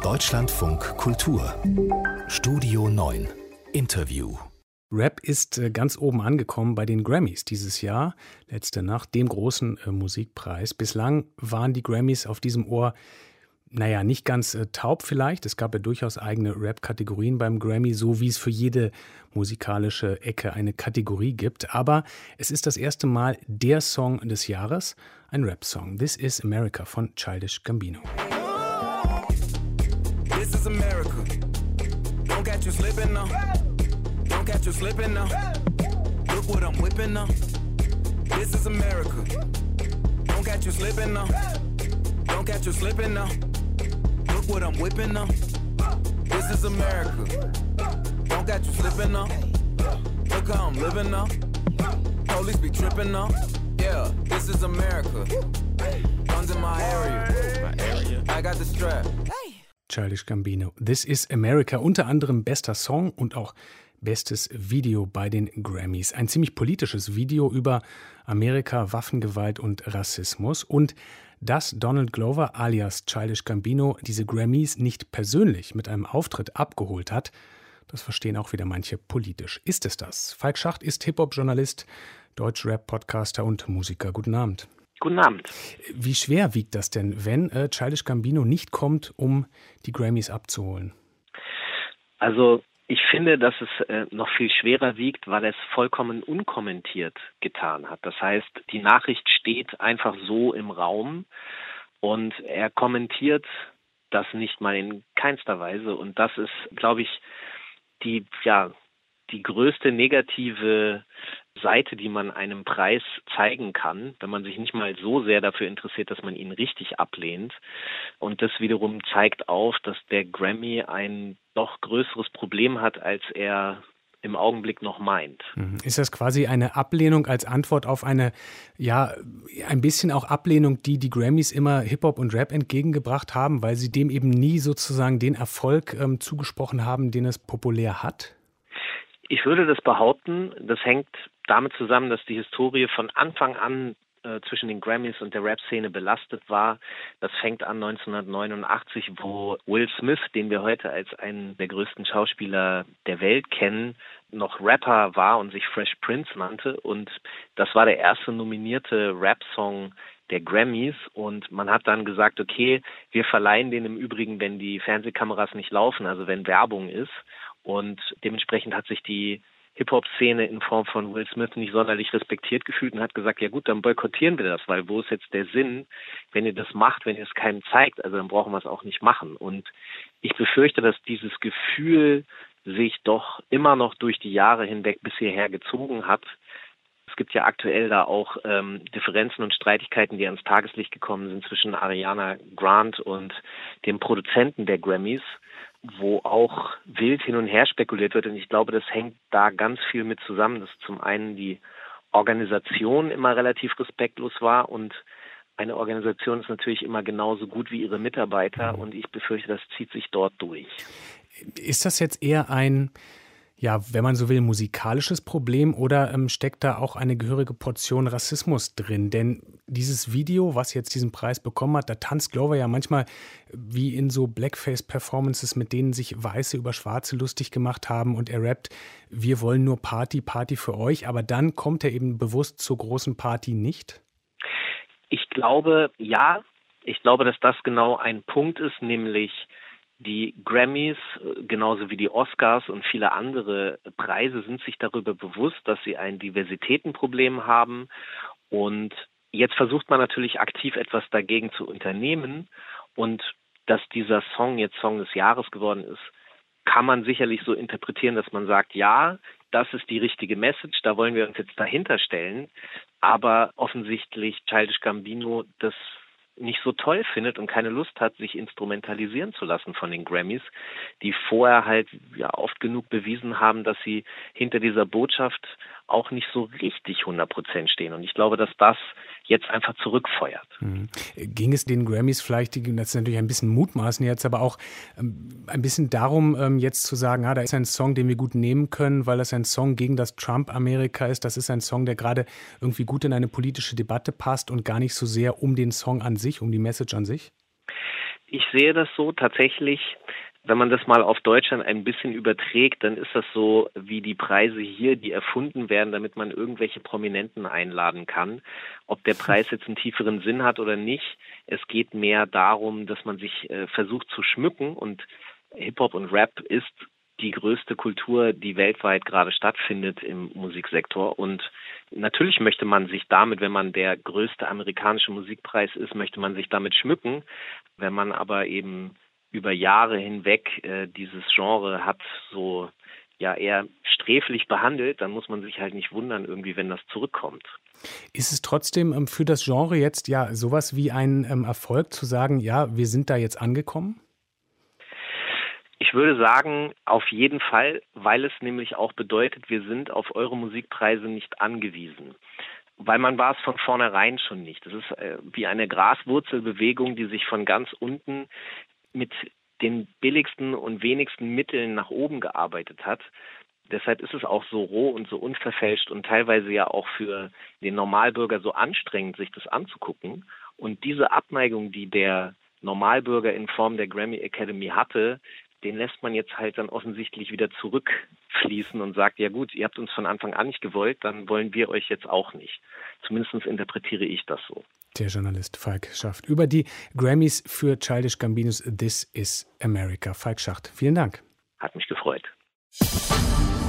Deutschlandfunk Kultur Studio 9 Interview. Rap ist ganz oben angekommen bei den Grammys dieses Jahr, letzte Nacht, dem großen Musikpreis. Bislang waren die Grammys auf diesem Ohr, nicht ganz taub vielleicht. Es gab ja durchaus eigene Rap-Kategorien beim Grammy, so wie es für jede musikalische Ecke eine Kategorie gibt. Aber es ist das erste Mal der Song des Jahres, ein Rap-Song. This is America von Childish Gambino. This is America. Don't catch you slipping now. Don't catch you slipping now. Look what I'm whipping now. This is America. Don't catch you slipping now. Don't catch you slipping now. Look what I'm whipping now. This is America. Don't catch you slipping now. Look how I'm living now. Police be tripping now. Yeah, this is America. Guns in my area. I got the strap. Childish Gambino. This is America, unter anderem bester Song und auch bestes Video bei den Grammys. Ein ziemlich politisches Video über Amerika, Waffengewalt und Rassismus. Und dass Donald Glover alias Childish Gambino diese Grammys nicht persönlich mit einem Auftritt abgeholt hat, das verstehen auch wieder manche politisch. Ist es das? Falk Schacht ist Hip-Hop-Journalist, Deutsch-Rap-Podcaster und Musiker. Guten Abend. Guten Abend. Wie schwer wiegt das denn, wenn Childish Gambino nicht kommt, um die Grammys abzuholen? Also ich finde, dass es noch viel schwerer wiegt, weil er es vollkommen unkommentiert getan hat. Das heißt, die Nachricht steht einfach so im Raum und er kommentiert das nicht mal in keinster Weise. Und das ist, glaube ich, die größte negative Seite, die man einem Preis zeigen kann, wenn man sich nicht mal so sehr dafür interessiert, dass man ihn richtig ablehnt. Und das wiederum zeigt auf, dass der Grammy ein noch größeres Problem hat, als er im Augenblick noch meint. Ist das quasi eine Ablehnung als Antwort auf eine, ein bisschen auch Ablehnung, die die Grammys immer Hip-Hop und Rap entgegengebracht haben, weil sie dem eben nie sozusagen den Erfolg zugesprochen haben, den es populär hat? Ich würde das behaupten, das hängt damit zusammen, dass die Historie von Anfang an zwischen den Grammys und der Rap-Szene belastet war. Das fängt an 1989, wo Will Smith, den wir heute als einen der größten Schauspieler der Welt kennen, noch Rapper war und sich Fresh Prince nannte. Und das war der erste nominierte Rap-Song der Grammys. Und man hat dann gesagt, okay, wir verleihen den im Übrigen, wenn die Fernsehkameras nicht laufen, also wenn Werbung ist. Und dementsprechend hat sich die Hip-Hop-Szene in Form von Will Smith nicht sonderlich respektiert gefühlt und hat gesagt, ja gut, dann boykottieren wir das, weil wo ist jetzt der Sinn, wenn ihr das macht, wenn ihr es keinem zeigt, also dann brauchen wir es auch nicht machen. Und ich befürchte, dass dieses Gefühl sich doch immer noch durch die Jahre hinweg bis hierher gezogen hat. Es gibt ja aktuell da auch Differenzen und Streitigkeiten, die ans Tageslicht gekommen sind zwischen Ariana Grande und dem Produzenten der Grammys, wo auch wild hin und her spekuliert wird. Und ich glaube, das hängt da ganz viel mit zusammen, dass zum einen die Organisation immer relativ respektlos war und eine Organisation ist natürlich immer genauso gut wie ihre Mitarbeiter und ich befürchte, das zieht sich dort durch. Ist das jetzt eher ein, wenn man so will, musikalisches Problem oder steckt da auch eine gehörige Portion Rassismus drin? Denn dieses Video, was jetzt diesen Preis bekommen hat, da tanzt Glover ja manchmal wie in so Blackface-Performances, mit denen sich Weiße über Schwarze lustig gemacht haben und er rappt, wir wollen nur Party, Party für euch, aber dann kommt er eben bewusst zur großen Party nicht? Ich glaube, dass das genau ein Punkt ist, nämlich die Grammys, genauso wie die Oscars und viele andere Preise sind sich darüber bewusst, dass sie ein Diversitätenproblem haben und jetzt versucht man natürlich aktiv etwas dagegen zu unternehmen und dass dieser Song jetzt Song des Jahres geworden ist, kann man sicherlich so interpretieren, dass man sagt, ja, das ist die richtige Message, da wollen wir uns jetzt dahinter stellen, aber offensichtlich Childish Gambino das nicht so toll findet und keine Lust hat, sich instrumentalisieren zu lassen von den Grammys, die vorher halt oft genug bewiesen haben, dass sie hinter dieser Botschaft auch nicht so richtig 100% stehen. Und ich glaube, dass das jetzt einfach zurückfeuert. Ging es den Grammys vielleicht, das ist natürlich ein bisschen mutmaßen jetzt, aber auch ein bisschen darum, jetzt zu sagen, da ist ein Song, den wir gut nehmen können, weil das ein Song gegen das Trump-Amerika ist. Das ist ein Song, der gerade irgendwie gut in eine politische Debatte passt und gar nicht so sehr um den Song an sich, um die Message an sich? Ich sehe das so tatsächlich. Wenn man das mal auf Deutschland ein bisschen überträgt, dann ist das so wie die Preise hier, die erfunden werden, damit man irgendwelche Prominenten einladen kann. Ob der Preis jetzt einen tieferen Sinn hat oder nicht, es geht mehr darum, dass man sich versucht zu schmücken, und Hip-Hop und Rap ist die größte Kultur, die weltweit gerade stattfindet im Musiksektor, und natürlich möchte man sich damit, wenn man der größte amerikanische Musikpreis ist, möchte man sich damit schmücken. Wenn man aber eben über Jahre hinweg dieses Genre hat so eher sträflich behandelt, dann muss man sich halt nicht wundern irgendwie, wenn das zurückkommt. Ist es trotzdem für das Genre jetzt sowas wie ein Erfolg zu sagen, ja, wir sind da jetzt angekommen? Ich würde sagen, auf jeden Fall, weil es nämlich auch bedeutet, wir sind auf eure Musikpreise nicht angewiesen. Weil man war es von vornherein schon nicht. Das ist wie eine Graswurzelbewegung, die sich von ganz unten mit den billigsten und wenigsten Mitteln nach oben gearbeitet hat. Deshalb ist es auch so roh und so unverfälscht und teilweise ja auch für den Normalbürger so anstrengend, sich das anzugucken. Und diese Abneigung, die der Normalbürger in Form der Grammy Academy hatte, den lässt man jetzt halt dann offensichtlich wieder zurückfließen und sagt, ja gut, ihr habt uns von Anfang an nicht gewollt, dann wollen wir euch jetzt auch nicht. Zumindest interpretiere ich das so. Der Journalist Falk Schacht über die Grammys für Childish Gambinos This is America. Falk Schacht, vielen Dank. Hat mich gefreut.